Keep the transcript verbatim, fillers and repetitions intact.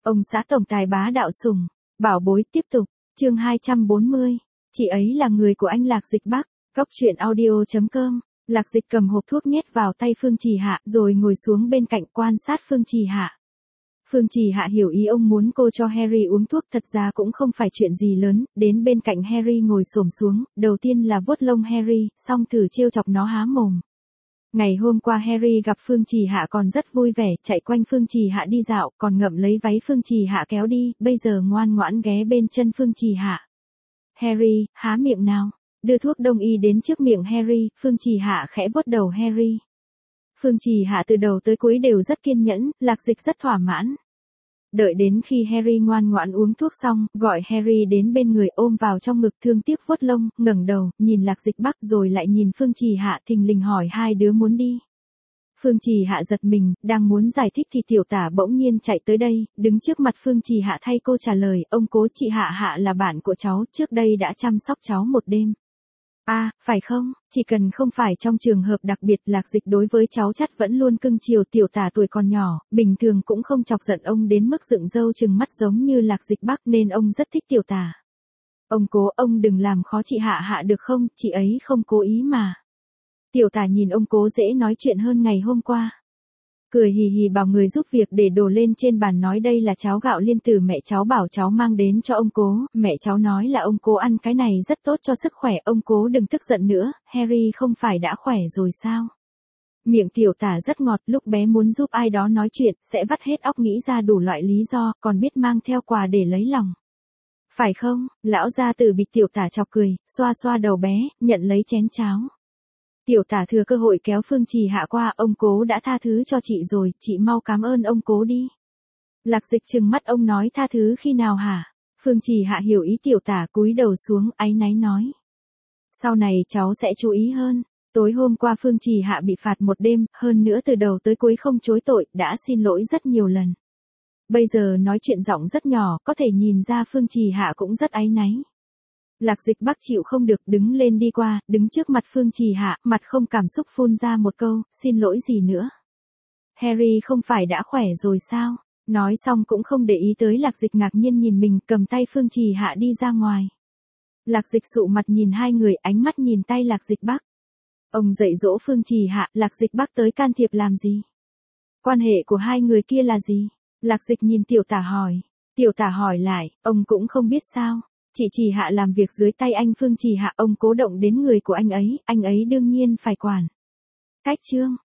Ông xã tổng tài bá đạo sủng, bảo bối tiếp tục, chương hai trăm bốn mươi, chị ấy là người của anh Lạc Dịch Bắc, góc truyện audio chấm com. Lạc Dịch cầm hộp thuốc nhét vào tay Phương Trì Hạ rồi ngồi xuống bên cạnh quan sát Phương Trì Hạ. Phương Trì Hạ hiểu ý ông muốn cô cho Harry uống thuốc, thật ra cũng không phải chuyện gì lớn, đến bên cạnh Harry ngồi xổm xuống, đầu tiên là vuốt lông Harry, xong thử trêu chọc nó há mồm. Ngày hôm qua Harry gặp Phương Trì Hạ còn rất vui vẻ, chạy quanh Phương Trì Hạ đi dạo, còn ngậm lấy váy Phương Trì Hạ kéo đi, bây giờ ngoan ngoãn ghé bên chân Phương Trì Hạ. Harry, há miệng nào. Đưa thuốc đông y đến trước miệng Harry, Phương Trì Hạ khẽ vuốt đầu Harry. Phương Trì Hạ từ đầu tới cuối đều rất kiên nhẫn, Lạc Dịch rất thỏa mãn. Đợi đến khi Harry ngoan ngoãn uống thuốc xong, gọi Harry đến bên người ôm vào trong ngực thương tiếc vuốt lông, ngẩng đầu, nhìn Lạc Dịch Bắc rồi lại nhìn Phương Trì Hạ thình lình hỏi hai đứa muốn đi. Phương Trì Hạ giật mình, đang muốn giải thích thì tiểu tả bỗng nhiên chạy tới đây, đứng trước mặt Phương Trì Hạ thay cô trả lời, ông cố chị Hạ Hạ là bạn của cháu, trước đây đã chăm sóc cháu một đêm. À, phải không, chỉ cần không phải trong trường hợp đặc biệt, Lạc Dịch đối với cháu chắt vẫn luôn cưng chiều, tiểu tả tuổi còn nhỏ, bình thường cũng không chọc giận ông đến mức dựng râu trừng mắt giống như Lạc Dịch Bắc nên ông rất thích tiểu tả. Ông cố, ông đừng làm khó chị Hạ Hạ được không, chị ấy không cố ý mà. Tiểu tả nhìn ông cố dễ nói chuyện hơn ngày hôm qua. Cười hì hì bảo người giúp việc để đổ lên trên bàn, nói đây là cháo gạo liên tử mẹ cháu bảo cháu mang đến cho ông cố, mẹ cháu nói là ông cố ăn cái này rất tốt cho sức khỏe, ông cố đừng tức giận nữa, Harry không phải đã khỏe rồi sao? Miệng tiểu tả rất ngọt, lúc bé muốn giúp ai đó nói chuyện, sẽ vắt hết óc nghĩ ra đủ loại lý do, còn biết mang theo quà để lấy lòng. Phải không? Lão gia tử bị tiểu tả chọc cười, xoa xoa đầu bé, nhận lấy chén cháo. Tiểu tả thừa cơ hội kéo Phương Trì Hạ qua, ông cố đã tha thứ cho chị rồi, chị mau cảm ơn ông cố đi. Lạc Dịch trừng mắt ông nói tha thứ khi nào hả? Phương Trì Hạ hiểu ý tiểu tả cúi đầu xuống, áy náy nói. Sau này cháu sẽ chú ý hơn, tối hôm qua Phương Trì Hạ bị phạt một đêm, hơn nữa từ đầu tới cuối không chối tội, đã xin lỗi rất nhiều lần. Bây giờ nói chuyện giọng rất nhỏ, có thể nhìn ra Phương Trì Hạ cũng rất áy náy. Lạc Dịch Bắc chịu không được, đứng lên đi qua, đứng trước mặt Phương Trì Hạ, mặt không cảm xúc phun ra một câu, xin lỗi gì nữa. Harry không phải đã khỏe rồi sao? Nói xong cũng không để ý tới Lạc Dịch ngạc nhiên nhìn mình, cầm tay Phương Trì Hạ đi ra ngoài. Lạc Dịch sụ mặt nhìn hai người, ánh mắt nhìn tay Lạc Dịch Bắc. Ông dạy dỗ Phương Trì Hạ, Lạc Dịch Bắc tới can thiệp làm gì? Quan hệ của hai người kia là gì? Lạc Dịch nhìn tiểu tả hỏi. Tiểu tả hỏi lại, ông cũng không biết sao? Chị Trì Hạ làm việc dưới tay anh Phương Trì Hạ, ông cố động đến người của anh ấy, anh ấy đương nhiên phải quản. Cách chương